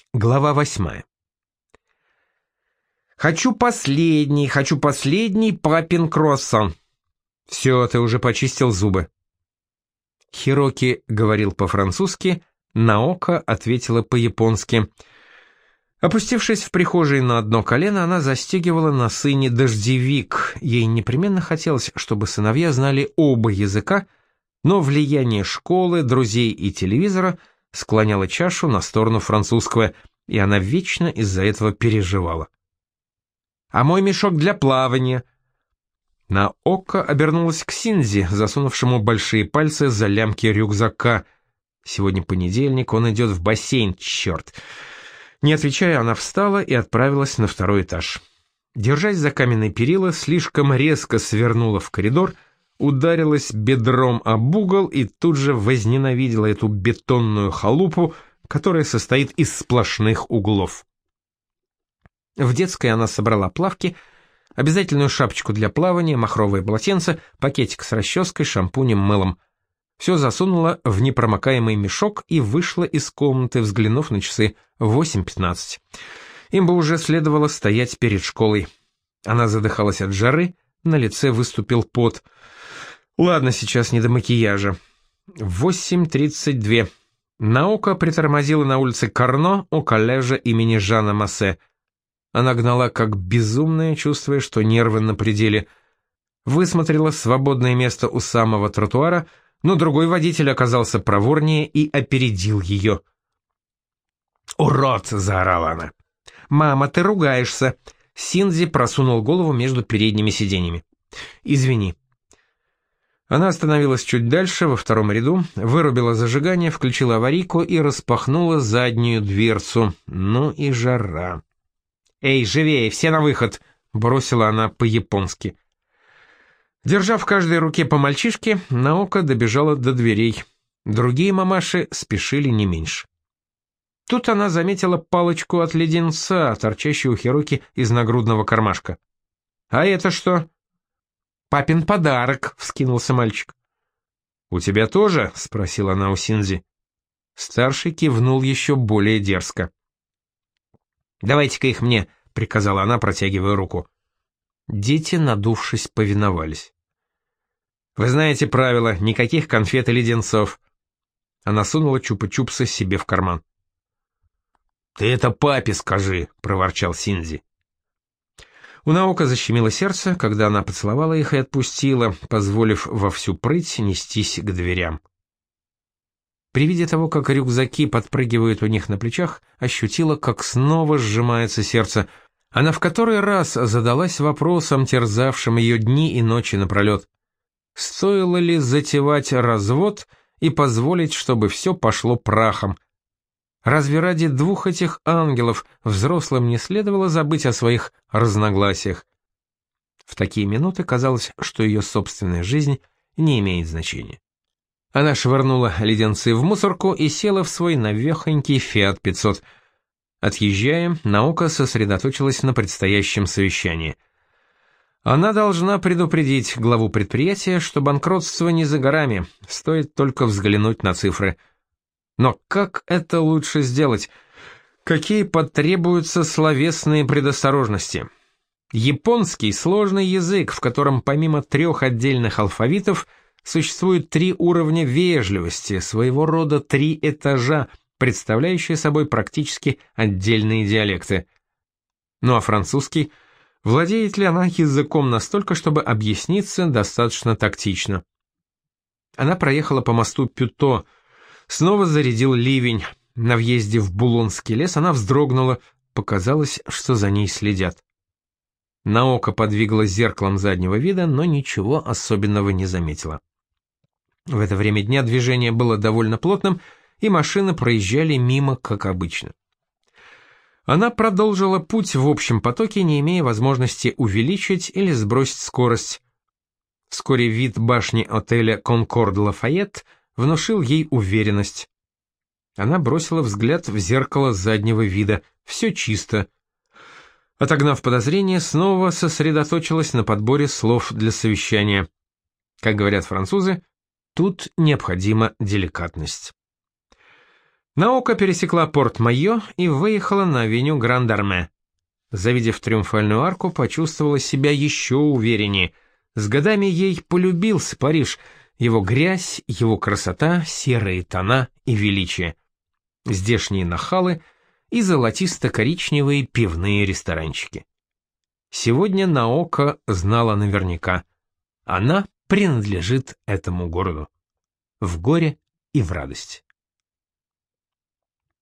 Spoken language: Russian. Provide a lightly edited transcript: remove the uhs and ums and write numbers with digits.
Глава 8. Хочу последний папин круассан. Все, ты уже почистил зубы. Хироки говорил по-французски, Наока ответила по-японски. Опустившись в прихожей на одно колено, она застегивала на сыне дождевик. Ей непременно хотелось, чтобы сыновья знали оба языка, но влияние школы, друзей и телевизора склоняло чашу на сторону французского, и она вечно из-за этого переживала. «А мой мешок для плавания?» Наока обернулась к Синдзи, засунувшему большие пальцы за лямки рюкзака. Сегодня понедельник, он идет в бассейн, черт. Не отвечая, она встала и отправилась на второй этаж. Держась за каменные перила, слишком резко свернула в коридор, ударилась бедром об угол и тут же возненавидела эту бетонную халупу, которая состоит из сплошных углов. В детской она собрала плавки, обязательную шапочку для плавания, махровое полотенце, пакетик с расческой, шампунем, мылом. Все засунула в непромокаемый мешок и вышла из комнаты, взглянув на часы 8:15. Им бы уже следовало стоять перед школой. Она задыхалась от жары, на лице выступил пот. Ладно, сейчас не до макияжа. 8:32. Наока притормозила на улице Карно у коллежа имени Жана Массе. Она гнала как безумная, чувствуя, что нервы на пределе. Высмотрела свободное место у самого тротуара, но другой водитель оказался проворнее и опередил ее. «Урод!» — заорала она. «Мама, ты ругаешься!» Синдзи просунул голову между передними сиденьями. «Извини». Она остановилась чуть дальше, во втором ряду, вырубила зажигание, включила аварийку и распахнула заднюю дверцу. Ну и жара. «Эй, живее, все на выход!» — бросила она по-японски. Держа в каждой руке по мальчишке, Наока добежала до дверей. Другие мамаши спешили не меньше. Тут она заметила палочку от леденца, торчащую у Хироки из нагрудного кармашка. «А это что?» «Папин подарок», — вскинулся мальчик. «У тебя тоже?» — спросила она у Синдзи. Старший кивнул еще более дерзко. «Давайте-ка их мне», — приказала она, протягивая руку. Дети, надувшись, повиновались. «Вы знаете правила, никаких конфет и леденцов». Она сунула чупа-чупсы себе в карман. «Ты это папе скажи», — проворчал Синдзи. У Наока защемило сердце, когда она поцеловала их и отпустила, позволив во всю прыть нестись к дверям. При виде того, как рюкзаки подпрыгивают у них на плечах, ощутила, как снова сжимается сердце. Она в который раз задалась вопросом, терзавшим ее дни и ночи напролет. Стоило ли затевать развод и позволить, чтобы все пошло прахом? Разве ради двух этих ангелов взрослым не следовало забыть о своих разногласиях? В такие минуты казалось, что ее собственная жизнь не имеет значения. Она швырнула леденцы в мусорку и села в свой навехонький Fiat 500. Отъезжая, Наока сосредоточилась на предстоящем совещании. Она должна предупредить главу предприятия, что банкротство не за горами, стоит только взглянуть на цифры. Но как это лучше сделать? Какие потребуются словесные предосторожности? Японский — сложный язык, в котором помимо 3 отдельных алфавитов существует 3 уровня вежливости, своего рода 3 этажа, представляющие собой практически отдельные диалекты. Ну а французский? Владеет ли она языком настолько, чтобы объясниться достаточно тактично? Она проехала по мосту Пюто. Снова зарядил ливень. На въезде в Булонский лес она вздрогнула, показалось, что за ней следят. Наока подвигала зеркалом заднего вида, но ничего особенного не заметила. В это время дня движение было довольно плотным, и машины проезжали мимо, как обычно. Она продолжила путь в общем потоке, не имея возможности увеличить или сбросить скорость. Вскоре вид башни отеля «Конкорд Лафайет» внушил ей уверенность. Она бросила взгляд в зеркало заднего вида. Все чисто. Отогнав подозрения, снова сосредоточилась на подборе слов для совещания. Как говорят французы, тут необходима деликатность. Наока пересекла Порт-Майо и выехала на авеню Гранд-Арме. Завидев Триумфальную арку, почувствовала себя еще увереннее. С годами ей полюбился Париж, его грязь, его красота, серые тона и величие. Здешние нахалы и золотисто-коричневые пивные ресторанчики. Сегодня Наока знала наверняка. Она принадлежит этому городу. В горе и в радость.